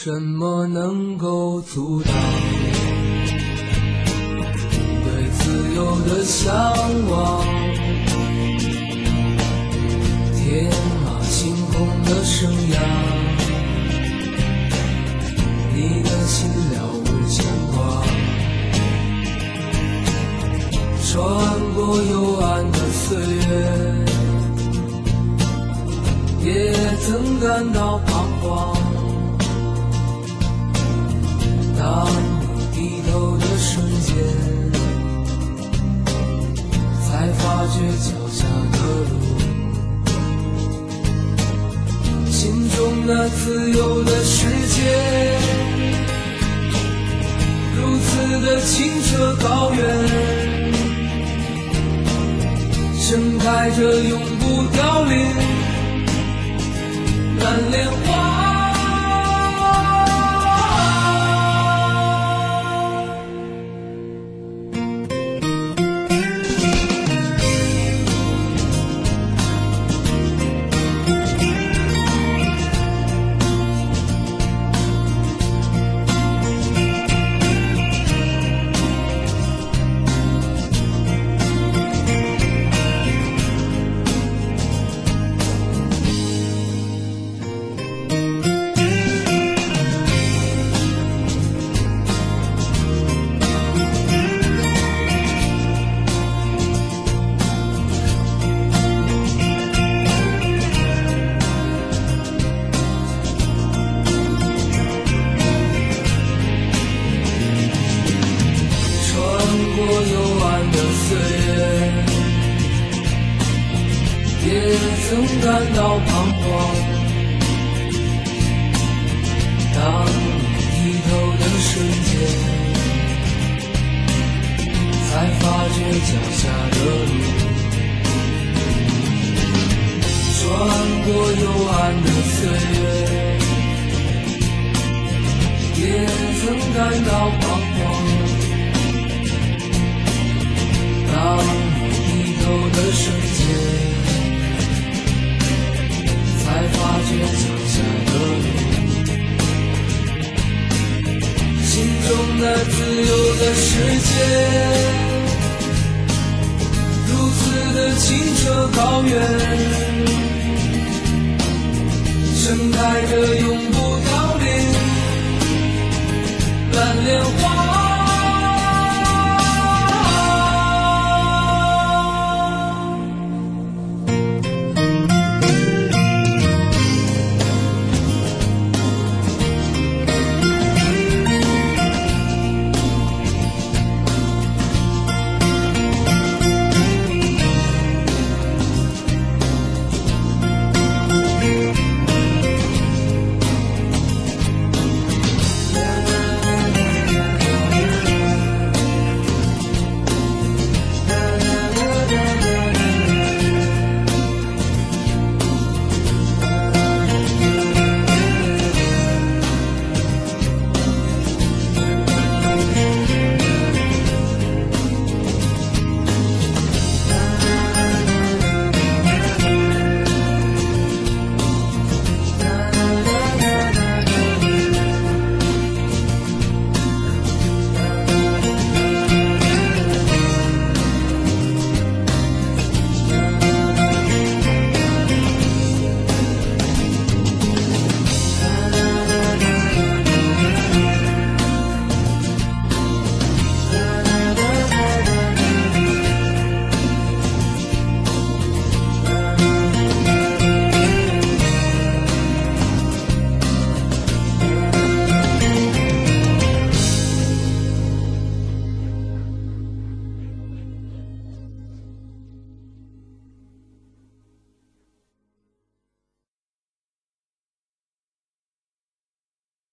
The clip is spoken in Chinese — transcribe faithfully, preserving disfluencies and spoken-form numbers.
什么能够阻挡对自由的向往？天马行空的生涯，你的心了无牵挂，穿过幽暗的岁月，也曾感到彷徨。当你低头的瞬间，才发觉脚下的路，心中那自由的世界，如此的清澈高远，盛开着永不凋零蓝莲花。也曾感到彷徨，当你低头的瞬间，才发觉脚下的路，穿过幽暗的岁月，也曾感到彷徨，当你低头的瞬间，才发觉脚下的路，心中那自由的世界，如此的清澈高远，盛开着永不凋零蓝莲花。